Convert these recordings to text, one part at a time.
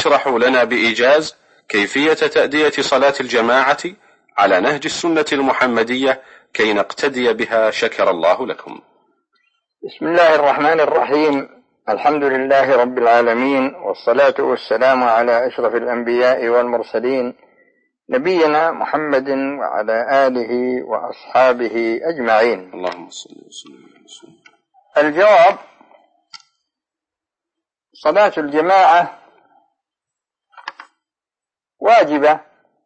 تشرح لنا بإيجاز كيفية تأدية صلاة الجماعة على نهج السنة المحمدية كي نقتدي بها، شكر الله لكم. بسم الله الرحمن الرحيم. الحمد لله رب العالمين، والصلاة والسلام على أشرف الأنبياء والمرسلين، نبينا محمد وعلى آله وأصحابه أجمعين. اللهم صل وسلم. الجواب: صلاة الجماعة واجبة،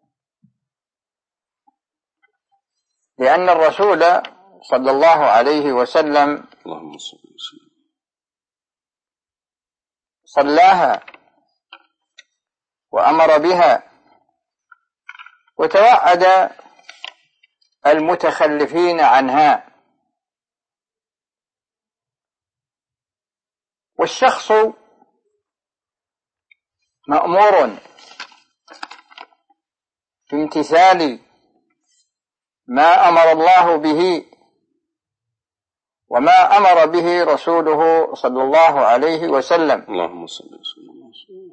لأن الرسول صلى الله عليه وسلم صلاها وأمر بها، وتوعد المتخلفين عنها. والشخص مأمور بامتثال ما أمر الله به وما أمر به رسوله صلى الله عليه وسلم، اللهم صل وسلم.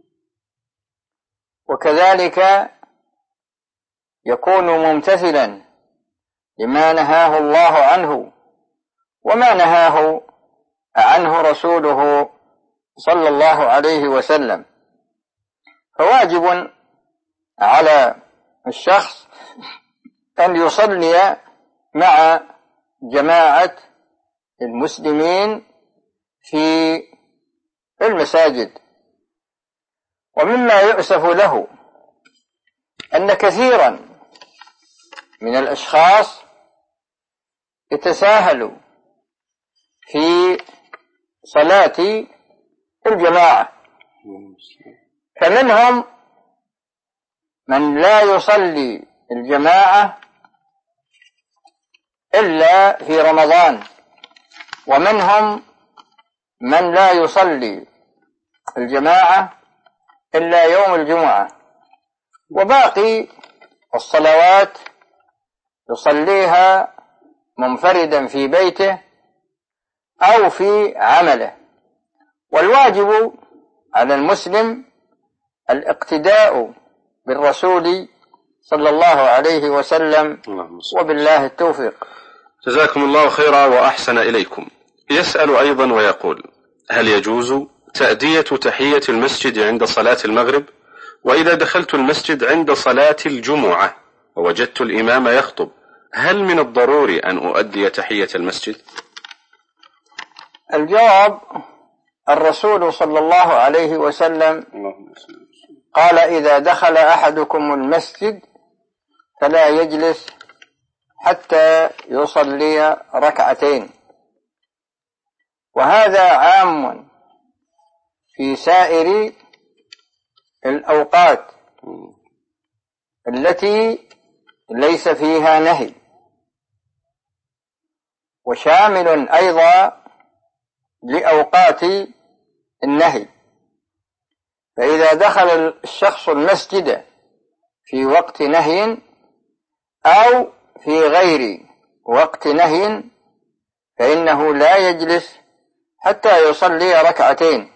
وكذلك يكون ممتثلا لما نهاه الله عنه وما نهاه عنه رسوله صلى الله عليه وسلم. فواجب على الشخص أن يصلي مع جماعة المسلمين في المساجد. ومما يؤسف له أن كثيرا من الأشخاص يتساهلوا في صلاة الجماعة، فمنهم من لا يصلي الجماعة إلا في رمضان، ومنهم من لا يصلي الجماعة إلا يوم الجمعة، وباقي الصلوات يصليها منفردا في بيته أو في عمله. والواجب على المسلم الاقتداء بالرسول صلى الله عليه وسلم، وبالله التوفيق. جزاكم الله خيرا وأحسن إليكم. يسأل أيضا ويقول: هل يجوز تأدية تحية المسجد عند صلاة المغرب؟ وإذا دخلت المسجد عند صلاة الجمعة ووجدت الإمام يخطب، هل من الضروري أن أؤدي تحية المسجد؟ الجواب: الرسول صلى الله عليه وسلم قال: إذا دخل أحدكم المسجد فلا يجلس حتى يصلي ركعتين. وهذا عام في سائر الأوقات التي ليس فيها نهي، وشامل أيضا لأوقات النهي. فإذا دخل الشخص المسجد في وقت نهي أو في غير وقت نهي فإنه لا يجلس حتى يصلي ركعتين.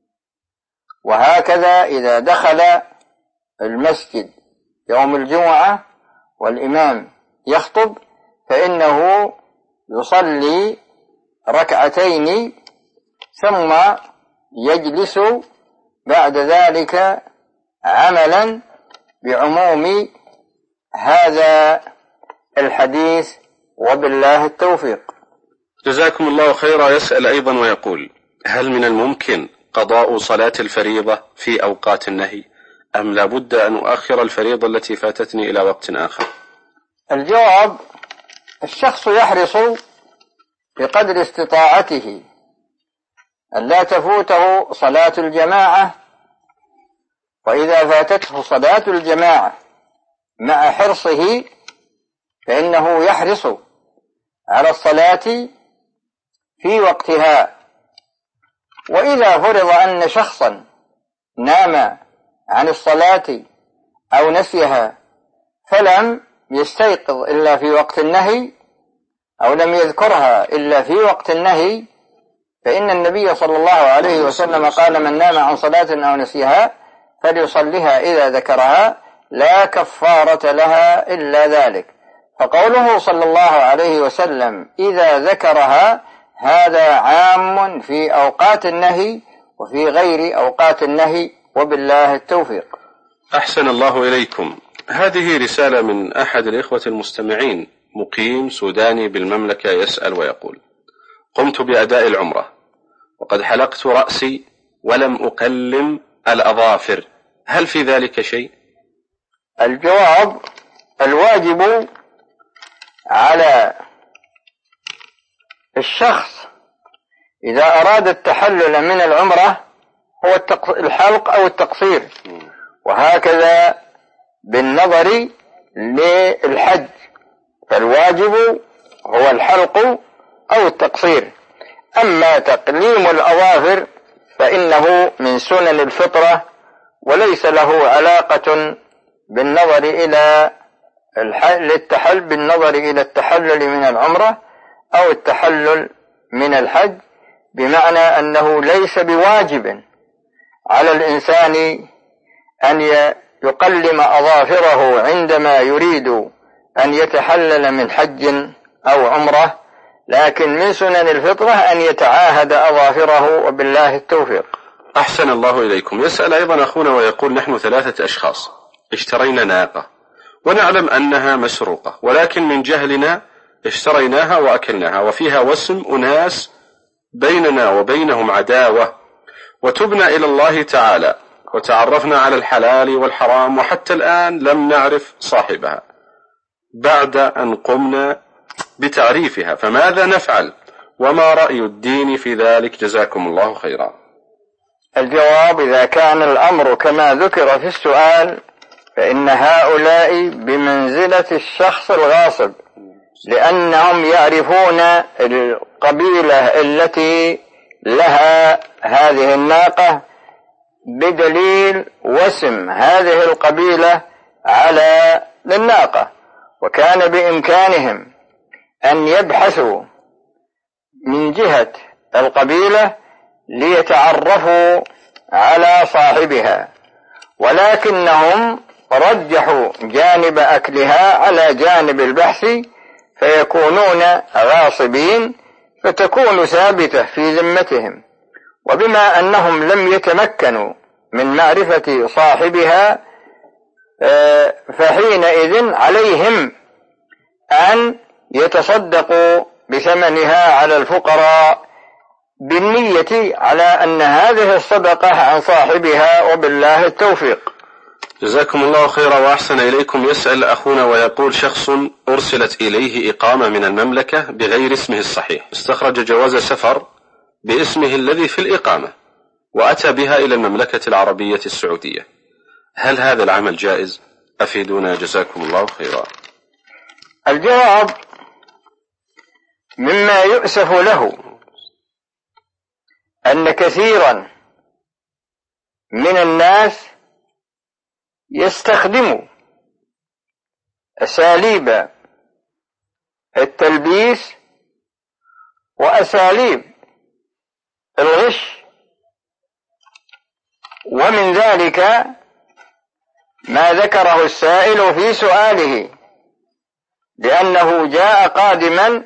وهكذا إذا دخل المسجد يوم الجمعة والإمام يخطب فإنه يصلي ركعتين ثم يجلس بعد ذلك عملا بعموم هذا الحديث، وبالله التوفيق. جزاكم الله خيرا. يسأل أيضا ويقول: هل من الممكن قضاء صلاة الفريضة في أوقات النهي، أم لا بد أن أؤخر الفريضة التي فاتتني إلى وقت آخر؟ الجواب: الشخص يحرص بقدر استطاعته أن لا تفوته صلاة الجماعة، وإذا فاتته صلاة الجماعة مع حرصه فإنه يحرص على الصلاة في وقتها. وإذا فرض أن شخصا نام عن الصلاة أو نسيها فلم يستيقظ إلا في وقت النهي أو لم يذكرها إلا في وقت النهي، فإن النبي صلى الله عليه وسلم قال: من نام عن صلاة أو نسيها فليصلها إذا ذكرها لا كفارة لها إلا ذلك. فقوله صلى الله عليه وسلم إذا ذكرها هذا عام في أوقات النهي وفي غير أوقات النهي، وبالله التوفيق. أحسن الله إليكم. هذه رسالة من أحد الإخوة المستمعين، مقيم سوداني بالمملكة، يسأل ويقول: قمت بأداء العمرة وقد حلقت رأسي ولم أقلم الأظافر، هل في ذلك شيء؟ الجواب: الواجب على الشخص إذا أراد التحلل من العمرة هو الحلق أو التقصير، وهكذا بالنظر للحج، فالواجب هو الحلق أو التقصير. أما تقليم الأظافر فإنه من سنن الفطرة وليس له علاقة بالنظر إلى التحلل من العمرة أو التحلل من الحج، بمعنى أنه ليس بواجب على الإنسان أن يقلم أظافره عندما يريد أن يتحلل من حج أو عمرة، لكن من سنن الفطرة أن يتعاهد أظافره، وبالله التوفيق. أحسن الله إليكم. يسأل أيضا أخونا ويقول: نحن 3 أشخاص اشترينا ناقة ونعلم أنها مسروقة، ولكن من جهلنا اشتريناها وأكلناها، وفيها وسم أناس بيننا وبينهم عداوة، وتبنا إلى الله تعالى وتعرفنا على الحلال والحرام، وحتى الآن لم نعرف صاحبها بعد أن قمنا بتعريفها، فماذا نفعل؟ وما رأي الدين في ذلك؟ جزاكم الله خيرا. الجواب: إذا كان الأمر كما ذكر في السؤال فإن هؤلاء بمنزلة الشخص الغاصب، لأنهم يعرفون القبيلة التي لها هذه الناقة بدليل وسم هذه القبيلة على الناقة، وكان بإمكانهم أن يبحثوا من جهة القبيلة ليتعرفوا على صاحبها، ولكنهم رجحوا جانب أكلها على جانب البحث، فيكونون غاصبين، فتكون ثابتة في ذمتهم. وبما أنهم لم يتمكنوا من معرفة صاحبها فحينئذ عليهم أن يتصدقوا بثمنها على الفقراء بالنية على أن هذه الصدقة عن صاحبها، وبالله التوفيق. جزاكم الله خيرا وأحسن إليكم. يسأل أخونا ويقول: شخص أرسلت إليه إقامة من المملكة بغير اسمه الصحيح، استخرج جواز سفر باسمه الذي في الإقامة وأتى بها إلى المملكة العربية السعودية، هل هذا العمل جائز؟ أفيدونا جزاكم الله خيرا. الجواب: مما يؤسف له أن كثيرا من الناس يستخدموا أساليب التلبيس وأساليب الغش، ومن ذلك ما ذكره السائل في سؤاله، لأنه جاء قادما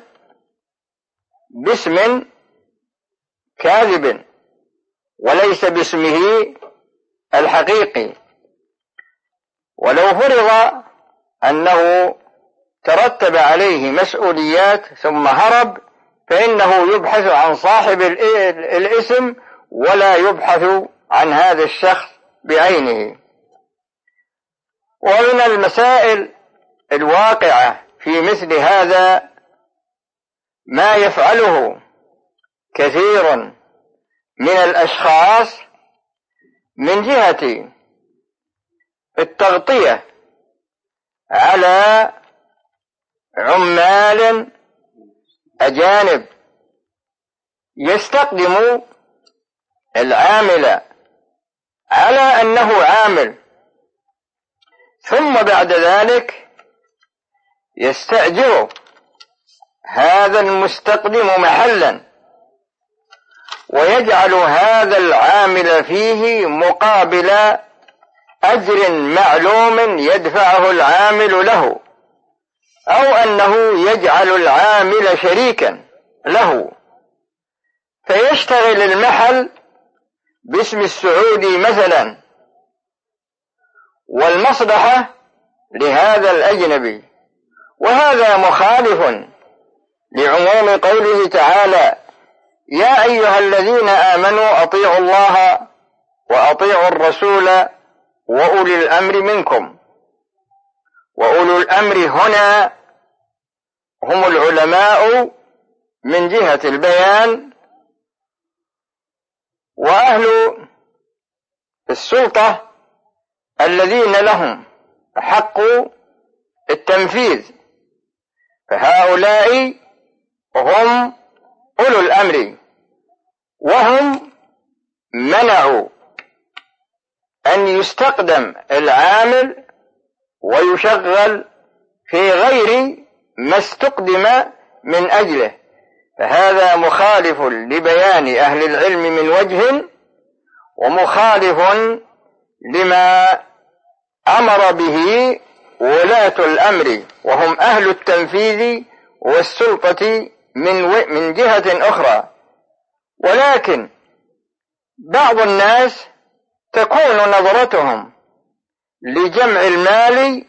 باسم كاذب وليس باسمه الحقيقي، ولو فرض أنه ترتب عليه مسؤوليات ثم هرب فإنه يبحث عن صاحب الاسم ولا يبحث عن هذا الشخص بعينه. ومن المسائل الواقعة في مثل هذا ما يفعله كثير من الأشخاص من جهة التغطية على عمال أجانب، يستقدم العامل على أنه عامل، ثم بعد ذلك يستأجر هذا المستقدم محلا ويجعل هذا العامل فيه مقابل أجر معلوم يدفعه العامل له، أو أنه يجعل العامل شريكا له فيشتغل المحل باسم السعودي مثلا، والمصلحة لهذا الأجنبي. وهذا مخالف لعموم قوله تعالى: يا أيها الذين آمنوا أطيعوا الله وأطيعوا الرسول وأولي الأمر منكم. وأولو الأمر هنا هم العلماء من جهة البيان، وأهل السلطة الذين لهم حق التنفيذ، فهؤلاء هم أولو الأمر، وهم منعوا أن يستقدم العامل ويشغل في غير ما استقدم من أجله. فهذا مخالف لبيان أهل العلم من وجه، ومخالف لما أمر به ولاة الأمر وهم أهل التنفيذ والسلطة من جهة أخرى. ولكن بعض الناس تكون نظرتهم لجمع المال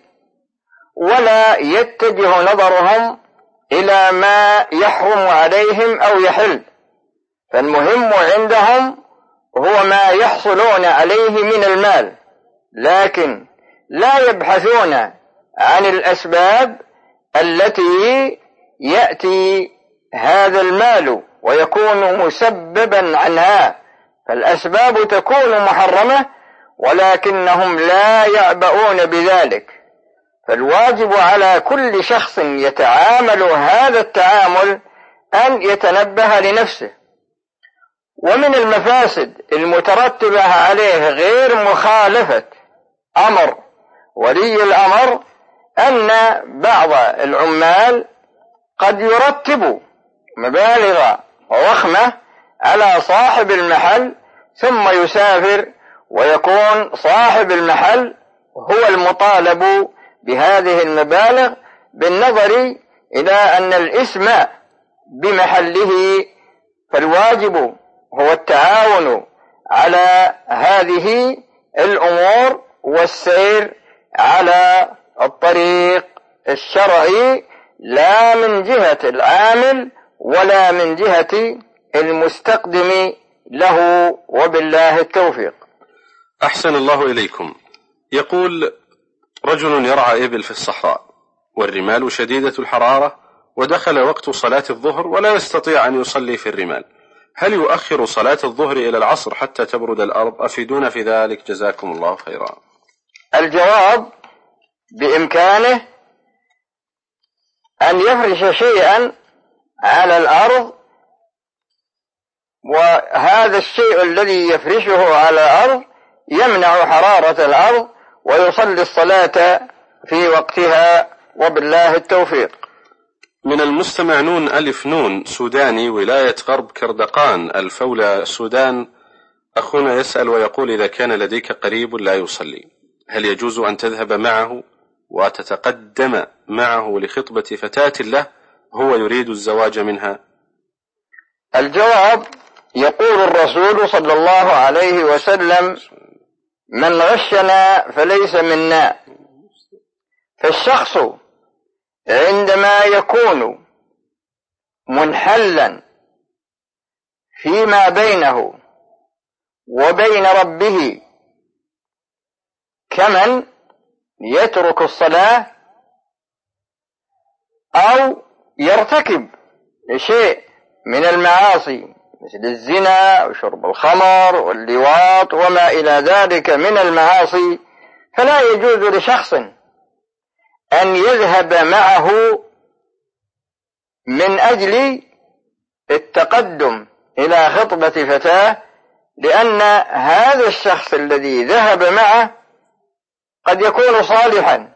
ولا يتجه نظرهم إلى ما يحرم عليهم أو يحل، فالمهم عندهم هو ما يحصلون عليه من المال، لكن لا يبحثون عن الأسباب التي يأتي هذا المال ويكون مسببا عنها. فالأسباب تكون محرمة ولكنهم لا يعبؤون بذلك. فالواجب على كل شخص يتعامل هذا التعامل أن يتنبه لنفسه. ومن المفاسد المترتبة عليه غير مخالفة أمر ولي الأمر أن بعض العمال قد يرتب مبالغ ضخمة على صاحب المحل ثم يسافر، ويكون صاحب المحل هو المطالب بهذه المبالغ بالنظر إلى أن الإثم بمحله. فالواجب هو التعاون على هذه الأمور والسير على الطريق الشرعي، لا من جهة العامل ولا من جهة المستقدم له، وبالله التوفيق. أحسن الله إليكم. يقول: رجل يرعى إبل في الصحراء والرمال شديدة الحرارة، ودخل وقت صلاة الظهر ولا يستطيع أن يصلي في الرمال، هل يؤخر صلاة الظهر إلى العصر حتى تبرد الأرض؟ أفيدونا في ذلك جزاكم الله خيرا. الجواب: بإمكانه أن يفرش شيئا على الأرض، وهذا الشيء الذي يفرشه على الأرض يمنع حرارة الأرض ويصلي الصلاة في وقتها، وبالله التوفيق. من المستمع نون ألف نون سوداني، ولاية غرب كردقان الفولة السودان. أخونا يسأل ويقول: إذا كان لديك قريب لا يصلي، هل يجوز أن تذهب معه وتتقدم معه لخطبة فتاة له هو يريد الزواج منها؟ الجواب: يقول الرسول صلى الله عليه وسلم: من غشنا فليس منا. فالشخص عندما يكون منحلا فيما بينه وبين ربه كمن يترك الصلاة أو يرتكب شيء من المعاصي مثل الزنا وشرب الخمر واللواط وما إلى ذلك من المعاصي، فلا يجوز لشخص أن يذهب معه من أجل التقدم إلى خطبة فتاة، لأن هذا الشخص الذي ذهب معه قد يكون صالحا،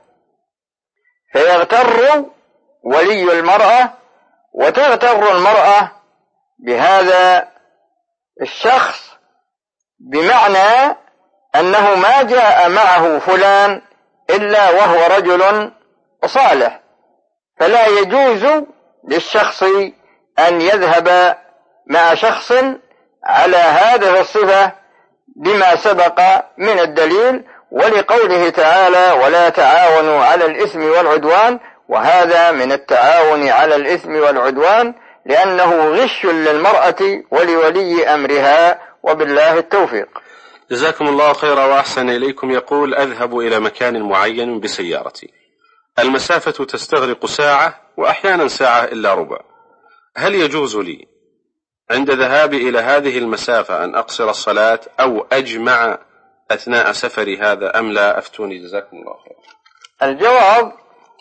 فيغتر ولي المرأة وتغتر المرأة بهذا الشخص، بمعنى أنه ما جاء معه فلان إلا وهو رجل صالح، فلا يجوز للشخص أن يذهب مع شخص على هذه الصفة بما سبق من الدليل، ولقوله تعالى: ولا تعاونوا على الإثم والعدوان، وهذا من التعاون على الإثم والعدوان لأنه غش للمرأة ولولي أمرها، وبالله التوفيق. جزاكم الله خيرا وأحسن إليكم. يقول: أذهب إلى مكان معين بسيارتي، المسافة تستغرق ساعة وأحيانا ساعة إلا ربع، هل يجوز لي عند ذهابي إلى هذه المسافة أن أقصر الصلاة أو أجمع أثناء سفري هذا أم لا؟ أفتوني جزاكم الله خيرا. الجواب: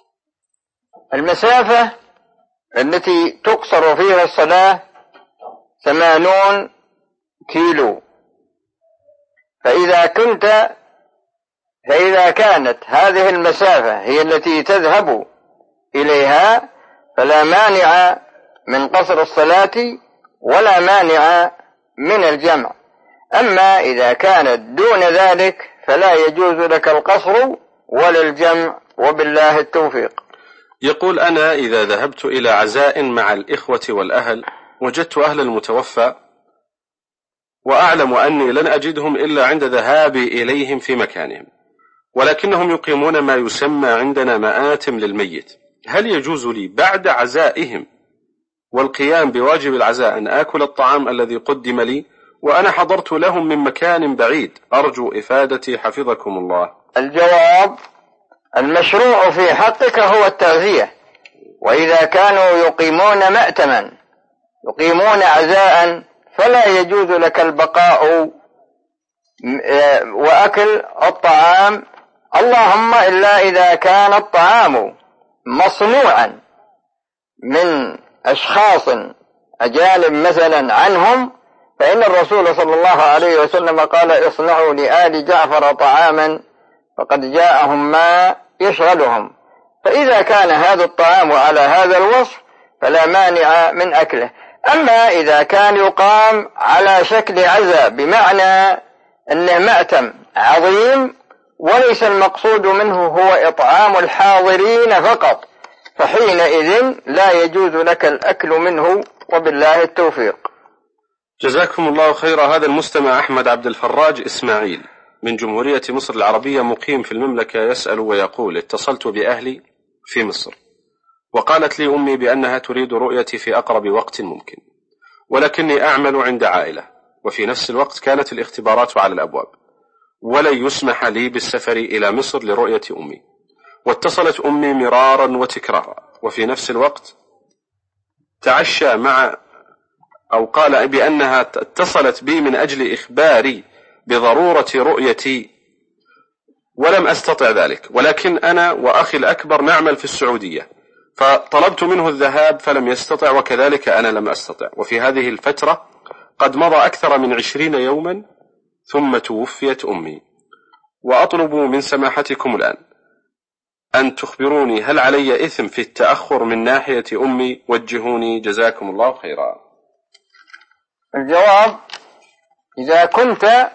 المسافة التي تقصر فيها الصلاة 80 كيلو، فإذا كانت هذه المسافة هي التي تذهب إليها فلا مانع من قصر الصلاة ولا مانع من الجمع. أما إذا كانت دون ذلك فلا يجوز لك القصر ولا الجمع، وبالله التوفيق. يقول: أنا إذا ذهبت إلى عزاء مع الإخوة والأهل وجدت أهل المتوفى وأعلم أني لن أجدهم إلا عند ذهابي إليهم في مكانهم، ولكنهم يقيمون ما يسمى عندنا مآتم للميت، هل يجوز لي بعد عزائهم والقيام بواجب العزاء أن آكل الطعام الذي قدم لي وأنا حضرت لهم من مكان بعيد؟ أرجو إفادتي حفظكم الله. الجواب: المشروع في حقك هو التعزية، وإذا كانوا يقيمون مأتما يقيمون عزاء فلا يجوز لك البقاء وأكل الطعام، اللهم إلا إذا كان الطعام مصنوعا من أشخاص أجانب مثلا عنهم، فإن الرسول صلى الله عليه وسلم قال: اصنعوا لآل جعفر طعاما فقد جاءهم ما يشغلهم. فإذا كان هذا الطعام على هذا الوصف فلا مانع من أكله. أما إذا كان يقام على شكل عزاء بمعنى أنه مأتم عظيم وليس المقصود منه هو إطعام الحاضرين فقط، فحينئذ لا يجوز لك الأكل منه، وبالله التوفيق. جزاكم الله خيرا. هذا المستمع أحمد عبد الفراج إسماعيل من جمهورية مصر العربية مقيم في المملكة يسأل ويقول: اتصلت بأهلي في مصر وقالت لي أمي بأنها تريد رؤيتي في أقرب وقت ممكن، ولكني أعمل عند عائلة، وفي نفس الوقت كانت الاختبارات على الأبواب ولن يسمح لي بالسفر إلى مصر لرؤية أمي، واتصلت أمي مرارا وتكرارا، وفي نفس الوقت تعشى أو قال بأنها اتصلت بي من أجل إخباري بضرورة رؤيتي ولم أستطع ذلك، ولكن أنا وأخي الأكبر نعمل في السعودية، فطلبت منه الذهاب فلم يستطع، وكذلك أنا لم أستطع، وفي هذه الفترة قد مضى أكثر من 20 يوما ثم توفيت أمي، وأطلب من سماحتكم الآن أن تخبروني هل علي إثم في التأخر من ناحية أمي؟ وجهوني جزاكم الله خيرا. الجواب: إذا كنت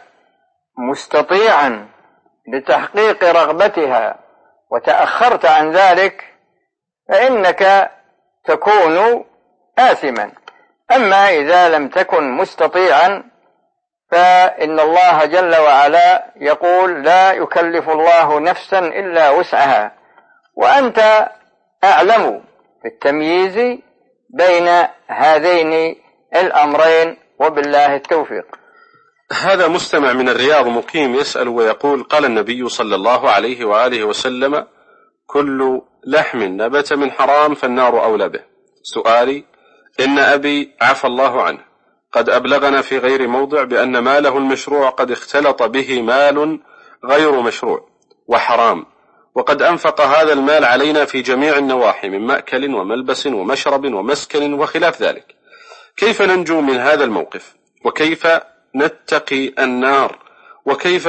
مستطيعا لتحقيق رغبتها وتأخرت عن ذلك فإنك تكون آثما. أما إذا لم تكن مستطيعا فإن الله جل وعلا يقول: لا يكلف الله نفسا إلا وسعها، وأنت أعلم بالتمييز بين هذين الأمرين، وبالله التوفيق. هذا مستمع من الرياض مقيم يسأل ويقول: قال النبي صلى الله عليه وآله وسلم: كل لحم نبت من حرام فالنار أولى به. سؤالي: إن أبي عفى الله عنه قد أبلغنا في غير موضع بأن ماله المشروع قد اختلط به مال غير مشروع وحرام، وقد أنفق هذا المال علينا في جميع النواحي من مأكل وملبس ومشرب ومسكن وخلاف ذلك، كيف ننجو من هذا الموقف؟ وكيف نتقي النار؟ وكيف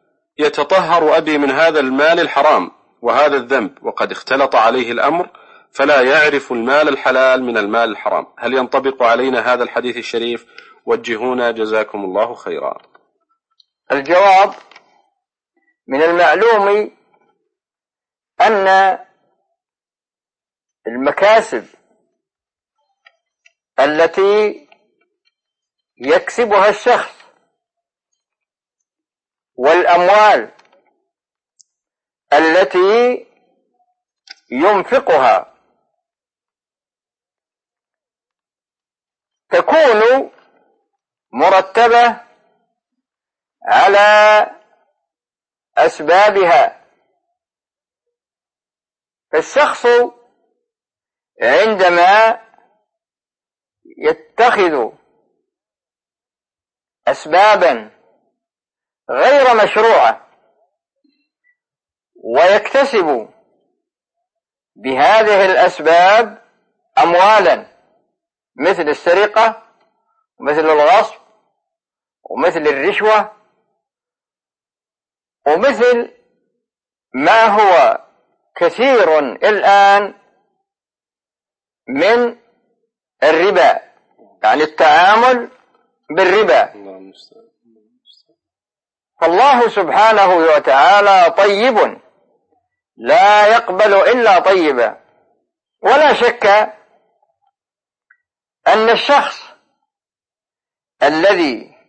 يتطهر أبي من هذا المال الحرام وهذا الذنب وقد اختلط عليه الأمر فلا يعرف المال الحلال من المال الحرام؟ هل ينطبق علينا هذا الحديث الشريف؟ وجهونا جزاكم الله خيرا. الجواب: من المعلوم أن المكاسب التي يكسبها الشخص والأموال التي ينفقها تكون مرتبة على أسبابها. فالشخص عندما يتخذ أسبابا غير مشروعة ويكتسب بهذه الأسباب أموالا مثل السرقة ومثل الغصب ومثل الرشوة ومثل ما هو كثير الآن من الربا، يعني التعامل بالربا. فالله سبحانه وتعالى طيب لا يقبل إلا طيبا، ولا شك أن الشخص الذي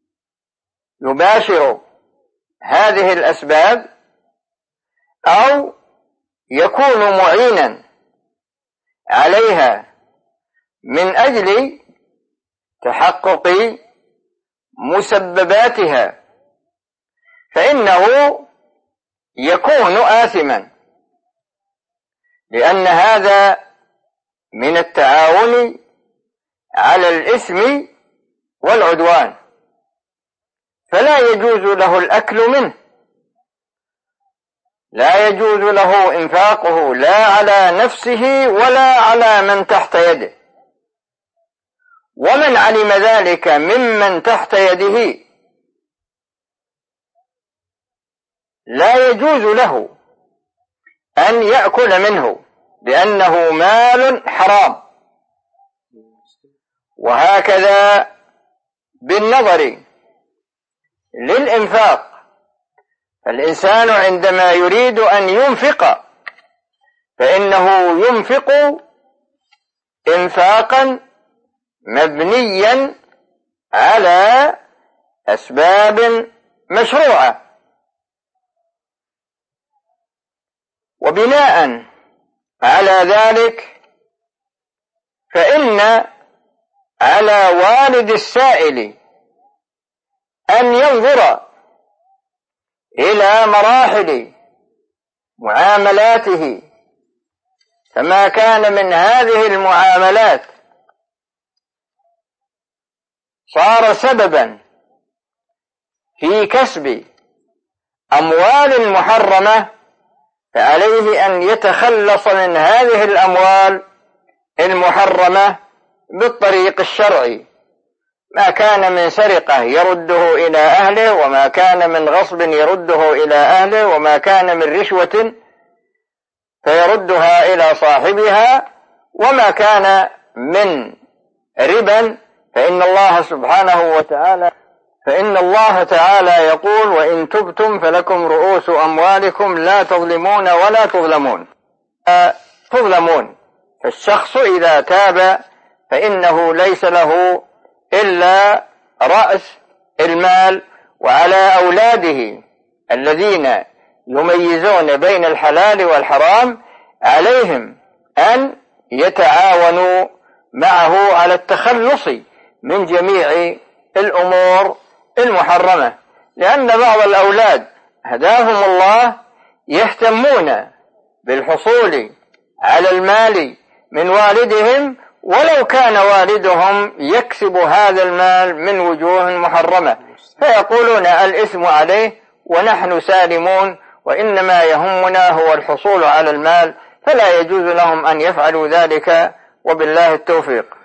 يباشر هذه الأسباب أو يكون معينا عليها من أجل تحقق مسبباتها فإنه يكون آثما، لأن هذا من التعاون على الإثم والعدوان، فلا يجوز له الأكل منه، لا يجوز له إنفاقه لا على نفسه ولا على من تحت يده، ومن علم ذلك ممن تحت يده لا يجوز له أن يأكل منه لأنه مال حرام. وهكذا بالنظر للإنفاق، الإنسان عندما يريد أن ينفق فإنه ينفق إنفاقا مبنيا على أسباب مشروعة، وبناء على ذلك فإن على والد السائل أن ينظر إلى مراحل معاملاته، فما كان من هذه المعاملات صار سببا في كسب أموال محرمة فعليه أن يتخلص من هذه الأموال المحرمة بالطريق الشرعي. ما كان من سرقة يرده إلى أهله، وما كان من غصب يرده إلى أهله، وما كان من رشوة فيردها إلى صاحبها، وما كان من ربا فإن الله تعالى يقول: وإن تبتم فلكم رؤوس أموالكم لا تظلمون ولا تظلمون. فالشخص إذا تاب فإنه ليس له إلا رأس المال، وعلى أولاده الذين يميزون بين الحلال والحرام عليهم أن يتعاونوا معه على التخلص من جميع الأمور المحرمة، لأن بعض الأولاد هداهم الله يهتمون بالحصول على المال من والدهم ولو كان والدهم يكسب هذا المال من وجوه محرمة، فيقولون الإثم عليه ونحن سالمون، وإنما يهمنا هو الحصول على المال، فلا يجوز لهم أن يفعلوا ذلك، وبالله التوفيق.